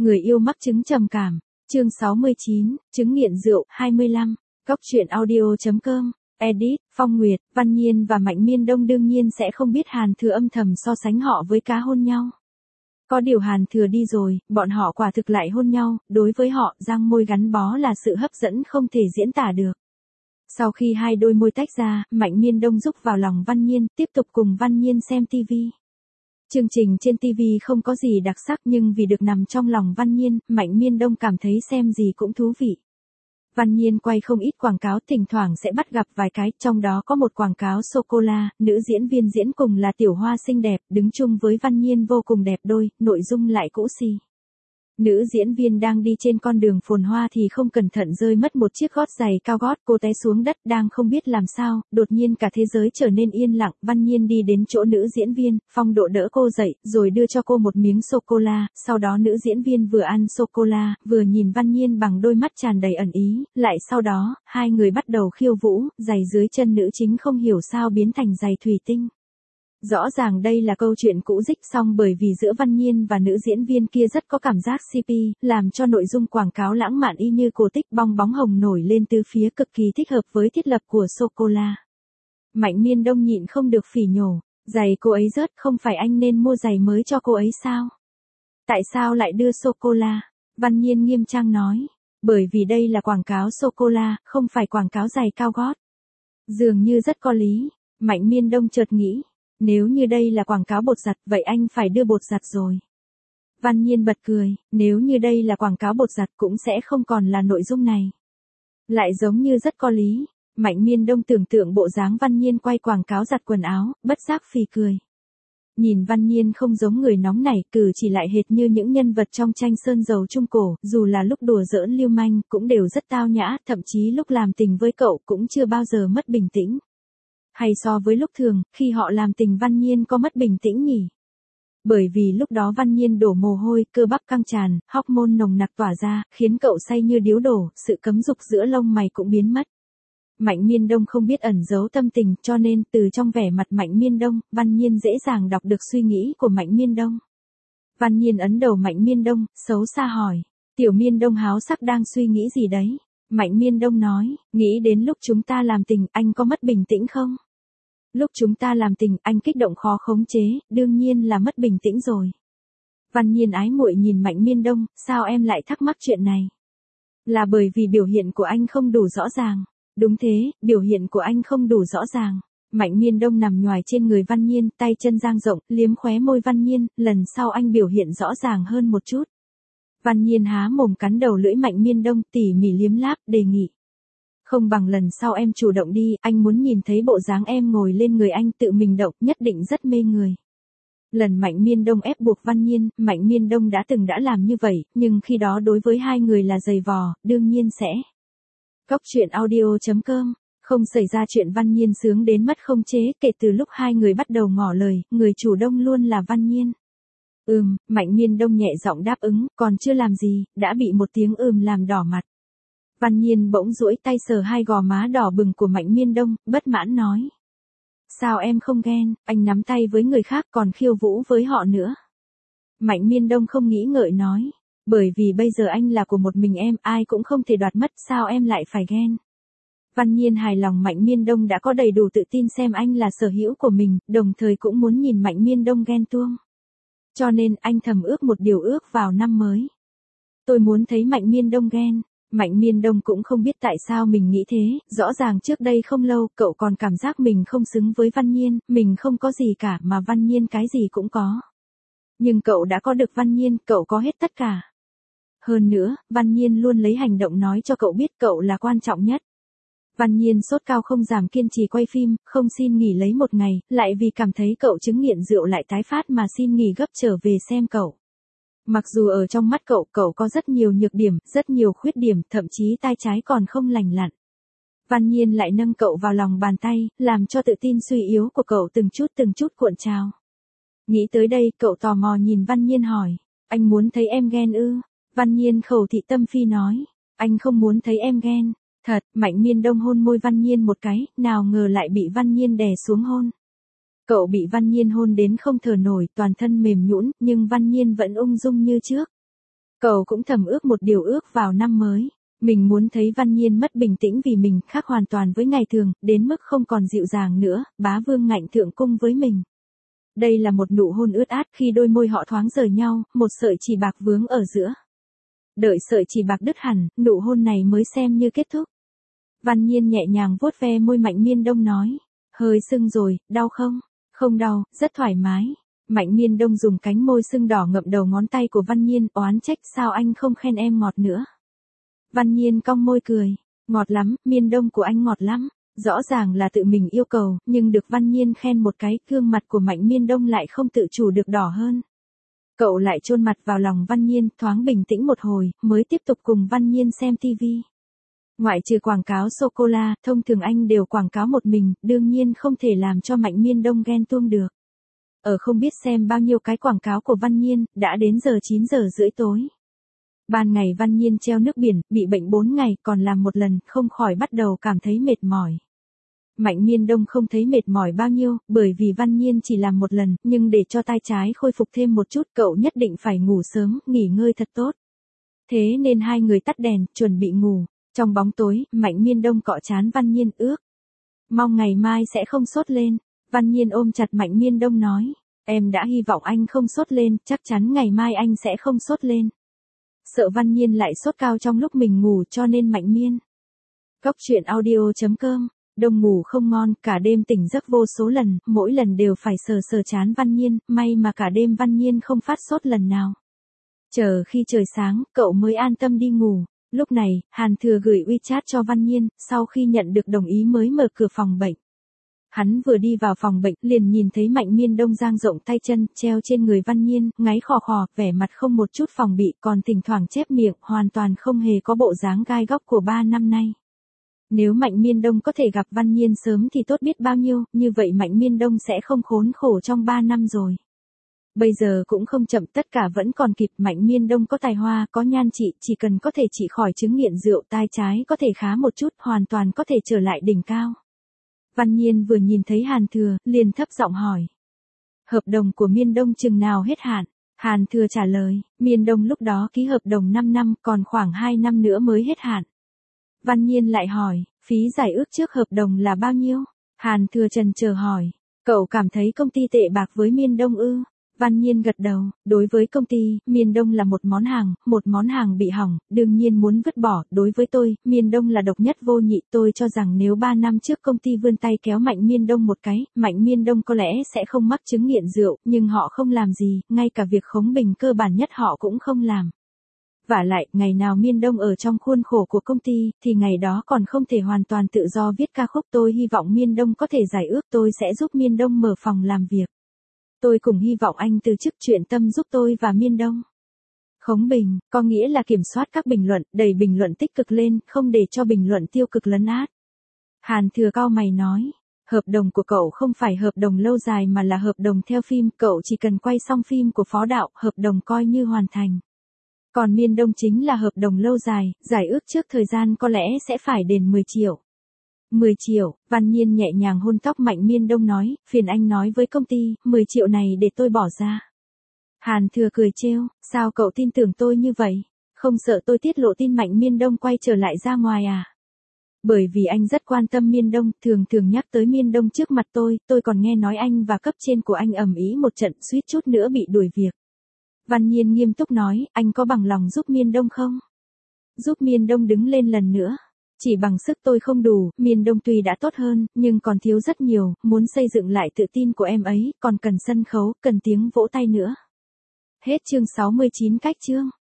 Người yêu mắc chứng trầm cảm. Chương 69, chứng nghiện rượu. 25. Góc truyện audio.com. Edit, Phong Nguyệt, Văn Nhiên và Mạnh Miên Đông đương nhiên sẽ không biết Hàn Thừa âm thầm so sánh họ với cá hôn nhau. Có điều Hàn Thừa đi rồi, bọn họ quả thực lại hôn nhau, đối với họ, răng môi gắn bó là sự hấp dẫn không thể diễn tả được. Sau khi hai đôi môi tách ra, Mạnh Miên Đông rúc vào lòng Văn Nhiên, tiếp tục cùng Văn Nhiên xem TV. Chương trình trên TV không có gì đặc sắc nhưng vì được nằm trong lòng Văn Nhiên, Mạnh Miên Đông cảm thấy xem gì cũng thú vị. Văn Nhiên quay không ít quảng cáo, thỉnh thoảng sẽ bắt gặp vài cái, trong đó có một quảng cáo sô-cô-la, nữ diễn viên diễn cùng là Tiểu Hoa xinh đẹp, đứng chung với Văn Nhiên vô cùng đẹp đôi, nội dung lại cũ xì. Nữ diễn viên đang đi trên con đường phồn hoa thì không cẩn thận rơi mất một chiếc gót giày cao gót, cô té xuống đất đang không biết làm sao, đột nhiên cả thế giới trở nên yên lặng, Văn Nhiên đi đến chỗ nữ diễn viên, phong độ đỡ cô dậy, rồi đưa cho cô một miếng sô-cô-la, sau đó nữ diễn viên vừa ăn sô-cô-la, vừa nhìn Văn Nhiên bằng đôi mắt tràn đầy ẩn ý, lại sau đó, hai người bắt đầu khiêu vũ, giày dưới chân nữ chính không hiểu sao biến thành giày thủy tinh. Rõ ràng đây là câu chuyện cũ dích song bởi vì giữa Văn Nhiên và nữ diễn viên kia rất có cảm giác CP, làm cho nội dung quảng cáo lãng mạn y như cổ tích bong bóng hồng nổi lên từ phía cực kỳ thích hợp với thiết lập của sô-cô-la. Mạnh Miên Đông nhịn không được phỉ nhổ, giày cô ấy rớt, không phải anh nên mua giày mới cho cô ấy sao? Tại sao lại đưa sô-cô-la? Văn Nhiên nghiêm trang nói, bởi vì đây là quảng cáo sô-cô-la, không phải quảng cáo giày cao gót. Dường như rất có lý, Mạnh Miên Đông chợt nghĩ. Nếu như đây là quảng cáo bột giặt, vậy anh phải đưa bột giặt rồi. Văn Nhiên bật cười, nếu như đây là quảng cáo bột giặt cũng sẽ không còn là nội dung này. Lại giống như rất có lý, Mạnh Miên Đông tưởng tượng bộ dáng Văn Nhiên quay quảng cáo giặt quần áo, bất giác phì cười. Nhìn Văn Nhiên không giống người nóng nảy, cử chỉ lại hệt như những nhân vật trong tranh sơn dầu trung cổ, dù là lúc đùa giỡn lưu manh, cũng đều rất tao nhã, thậm chí lúc làm tình với cậu cũng chưa bao giờ mất bình tĩnh. Hay so với lúc thường, khi họ làm tình Văn Nhiên có mất bình tĩnh nhỉ? Bởi vì lúc đó Văn Nhiên đổ mồ hôi, cơ bắp căng tràn, hormone nồng nặc tỏa ra, khiến cậu say như điếu đổ, sự cấm dục giữa lông mày cũng biến mất. Mạnh Miên Đông không biết ẩn giấu tâm tình, cho nên từ trong vẻ mặt Mạnh Miên Đông, Văn Nhiên dễ dàng đọc được suy nghĩ của Mạnh Miên Đông. Văn Nhiên ấn đầu Mạnh Miên Đông, xấu xa hỏi, Tiểu Miên Đông háo sắc đang suy nghĩ gì đấy? Mạnh Miên Đông nói, nghĩ đến lúc chúng ta làm tình, anh có mất bình tĩnh không? Lúc chúng ta làm tình, anh kích động khó khống chế, đương nhiên là mất bình tĩnh rồi. Văn Nhiên ái muội nhìn Mạnh Miên Đông, sao em lại thắc mắc chuyện này? Là bởi vì biểu hiện của anh không đủ rõ ràng. Đúng thế, biểu hiện của anh không đủ rõ ràng. Mạnh Miên Đông nằm nhoài trên người Văn Nhiên, tay chân dang rộng, liếm khóe môi Văn Nhiên, lần sau anh biểu hiện rõ ràng hơn một chút. Văn Nhiên há mồm cắn đầu lưỡi Mạnh Miên Đông, tỉ mỉ liếm láp, đề nghị. Không bằng lần sau em chủ động đi, anh muốn nhìn thấy bộ dáng em ngồi lên người anh tự mình động, nhất định rất mê người. Lần Mạnh Miên Đông ép buộc Văn Nhiên, Mạnh Miên Đông đã làm như vậy, nhưng khi đó đối với hai người là giày vò, đương nhiên sẽ. Góc truyện audio.com. Không xảy ra chuyện Văn Nhiên sướng đến mất không chế, kể từ lúc hai người bắt đầu ngỏ lời, người chủ động luôn là Văn Nhiên. Mạnh Miên Đông nhẹ giọng đáp ứng, còn chưa làm gì, đã bị một tiếng làm đỏ mặt. Văn Nhiên bỗng duỗi tay sờ hai gò má đỏ bừng của Mạnh Miên Đông, bất mãn nói. Sao em không ghen, anh nắm tay với người khác còn khiêu vũ với họ nữa. Mạnh Miên Đông không nghĩ ngợi nói. Bởi vì bây giờ anh là của một mình em, ai cũng không thể đoạt mất, sao em lại phải ghen. Văn Nhiên hài lòng Mạnh Miên Đông đã có đầy đủ tự tin xem anh là sở hữu của mình, đồng thời cũng muốn nhìn Mạnh Miên Đông ghen tuông. Cho nên anh thầm ước một điều ước vào năm mới. Tôi muốn thấy Mạnh Miên Đông ghen. Mạnh Miên Đông cũng không biết tại sao mình nghĩ thế, rõ ràng trước đây không lâu, cậu còn cảm giác mình không xứng với Văn Nhiên, mình không có gì cả mà Văn Nhiên cái gì cũng có. Nhưng cậu đã có được Văn Nhiên, cậu có hết tất cả. Hơn nữa, Văn Nhiên luôn lấy hành động nói cho cậu biết cậu là quan trọng nhất. Văn Nhiên sốt cao không giảm kiên trì quay phim, không xin nghỉ lấy một ngày, lại vì cảm thấy cậu chứng nghiện rượu lại tái phát mà xin nghỉ gấp trở về xem cậu. Mặc dù ở trong mắt cậu có rất nhiều nhược điểm, rất nhiều khuyết điểm, thậm chí tai trái còn không lành lặn. Văn Nhiên lại nâng cậu vào lòng bàn tay, làm cho tự tin suy yếu của cậu từng chút cuộn trào. Nghĩ tới đây, cậu tò mò nhìn Văn Nhiên hỏi, anh muốn thấy em ghen ư? Văn Nhiên khẩu thị tâm phi nói, anh không muốn thấy em ghen. Thật, Mạnh Miên Đông hôn môi Văn Nhiên một cái, nào ngờ lại bị Văn Nhiên đè xuống hôn. Cậu bị Văn Nhiên hôn đến không thở nổi, toàn thân mềm nhũn, nhưng Văn Nhiên vẫn ung dung như trước. Cậu cũng thầm ước một điều ước vào năm mới. Mình muốn thấy Văn Nhiên mất bình tĩnh vì mình khác hoàn toàn với ngày thường, đến mức không còn dịu dàng nữa, bá vương ngạnh thượng cung với mình. Đây là một nụ hôn ướt át khi đôi môi họ thoáng rời nhau, một sợi chỉ bạc vướng ở giữa. Đợi sợi chỉ bạc đứt hẳn, nụ hôn này mới xem như kết thúc. Văn Nhiên nhẹ nhàng vuốt ve môi Mạnh Miên Đông nói. Hơi sưng rồi, đau không? Không đau, rất thoải mái. Mạnh Miên Đông dùng cánh môi sưng đỏ ngậm đầu ngón tay của Văn Nhiên, oán trách sao anh không khen em ngọt nữa. Văn Nhiên cong môi cười. Ngọt lắm, Miên Đông của anh ngọt lắm. Rõ ràng là tự mình yêu cầu, nhưng được Văn Nhiên khen một cái, gương mặt của Mạnh Miên Đông lại không tự chủ được đỏ hơn. Cậu lại chôn mặt vào lòng Văn Nhiên, thoáng bình tĩnh một hồi, mới tiếp tục cùng Văn Nhiên xem tivi. Ngoại trừ quảng cáo sô-cô-la, thông thường anh đều quảng cáo một mình, đương nhiên không thể làm cho Mạnh Miên Đông ghen tuông được. Ở không biết xem bao nhiêu cái quảng cáo của Văn Nhiên, đã đến giờ 9 giờ rưỡi tối. Ban ngày Văn Nhiên treo nước biển, bị bệnh 4 ngày, còn làm một lần, không khỏi bắt đầu cảm thấy mệt mỏi. Mạnh Miên Đông không thấy mệt mỏi bao nhiêu, bởi vì Văn Nhiên chỉ làm một lần, nhưng để cho tai trái khôi phục thêm một chút, cậu nhất định phải ngủ sớm, nghỉ ngơi thật tốt. Thế nên hai người tắt đèn, chuẩn bị ngủ. Trong bóng tối, Mạnh Miên Đông cọ trán Văn Nhiên ước. Mong ngày mai sẽ không sốt lên. Văn Nhiên ôm chặt Mạnh Miên Đông nói. Em đã hy vọng anh không sốt lên, chắc chắn ngày mai anh sẽ không sốt lên. Sợ Văn Nhiên lại sốt cao trong lúc mình ngủ cho nên Mạnh Miên. Cóc truyện audio.com. Đông ngủ không ngon, cả đêm tỉnh giấc vô số lần, mỗi lần đều phải sờ sờ trán Văn Nhiên, may mà cả đêm Văn Nhiên không phát sốt lần nào. Chờ khi trời sáng, cậu mới an tâm đi ngủ. Lúc này, Hàn Thừa gửi WeChat cho Văn Nhiên, sau khi nhận được đồng ý mới mở cửa phòng bệnh. Hắn vừa đi vào phòng bệnh, liền nhìn thấy Mạnh Miên Đông dang rộng tay chân, treo trên người Văn Nhiên, ngáy khò khò, vẻ mặt không một chút phòng bị, còn thỉnh thoảng chép miệng, hoàn toàn không hề có bộ dáng gai góc của 3 năm nay. Nếu Mạnh Miên Đông có thể gặp Văn Nhiên sớm thì tốt biết bao nhiêu, như vậy Mạnh Miên Đông sẽ không khốn khổ trong 3 năm rồi. Bây giờ cũng không chậm, tất cả vẫn còn kịp. Mạnh Miên Đông có tài hoa, có nhan trị, chỉ cần có thể trị khỏi chứng nghiện rượu, tai trái có thể khá một chút, hoàn toàn có thể trở lại đỉnh cao. Văn Nhiên vừa nhìn thấy Hàn Thừa, liền thấp giọng hỏi. Hợp đồng của Miên Đông chừng nào hết hạn? Hàn Thừa trả lời, Miên Đông lúc đó ký hợp đồng 5 năm, còn khoảng 2 năm nữa mới hết hạn. Văn Nhiên lại hỏi, phí giải ước trước hợp đồng là bao nhiêu? Hàn Thừa chần chờ hỏi, cậu cảm thấy công ty tệ bạc với Miên Đông ư? Văn Nhiên gật đầu, đối với công ty, Miên Đông là một món hàng bị hỏng, đương nhiên muốn vứt bỏ, đối với tôi, Miên Đông là độc nhất vô nhị, tôi cho rằng nếu 3 năm trước công ty vươn tay kéo Mạnh Miên Đông một cái, Mạnh Miên Đông có lẽ sẽ không mắc chứng nghiện rượu, nhưng họ không làm gì, ngay cả việc khống bình cơ bản nhất họ cũng không làm. Vả lại, ngày nào Miên Đông ở trong khuôn khổ của công ty, thì ngày đó còn không thể hoàn toàn tự do viết ca khúc. Tôi hy vọng Miên Đông có thể giải ước, tôi sẽ giúp Miên Đông mở phòng làm việc. Tôi cũng hy vọng anh từ chức chuyện tâm giúp tôi và Miên Đông. Khống bình, có nghĩa là kiểm soát các bình luận, đẩy bình luận tích cực lên, không để cho bình luận tiêu cực lấn át. Hàn Thừa cau mày nói, hợp đồng của cậu không phải hợp đồng lâu dài mà là hợp đồng theo phim, cậu chỉ cần quay xong phim của Phó Đạo, hợp đồng coi như hoàn thành. Còn Miên Đông chính là hợp đồng lâu dài, giải ước trước thời gian có lẽ sẽ phải đền 10 triệu. 10 triệu, Văn Nhiên nhẹ nhàng hôn tóc Mạnh Miên Đông nói, phiền anh nói với công ty, 10 triệu này để tôi bỏ ra. Hàn Thừa cười trêu, sao cậu tin tưởng tôi như vậy? Không sợ tôi tiết lộ tin Mạnh Miên Đông quay trở lại ra ngoài à? Bởi vì anh rất quan tâm Miên Đông, thường nhắc tới Miên Đông trước mặt tôi còn nghe nói anh và cấp trên của anh ầm ĩ một trận, suýt chút nữa bị đuổi việc. Văn Nhiên nghiêm túc nói, anh có bằng lòng giúp Miên Đông không? Giúp Miên Đông đứng lên lần nữa. Chỉ bằng sức tôi không đủ, Miên Đông tuy đã tốt hơn, nhưng còn thiếu rất nhiều, muốn xây dựng lại tự tin của em ấy, còn cần sân khấu, cần tiếng vỗ tay nữa. Hết chương 69 cách chương.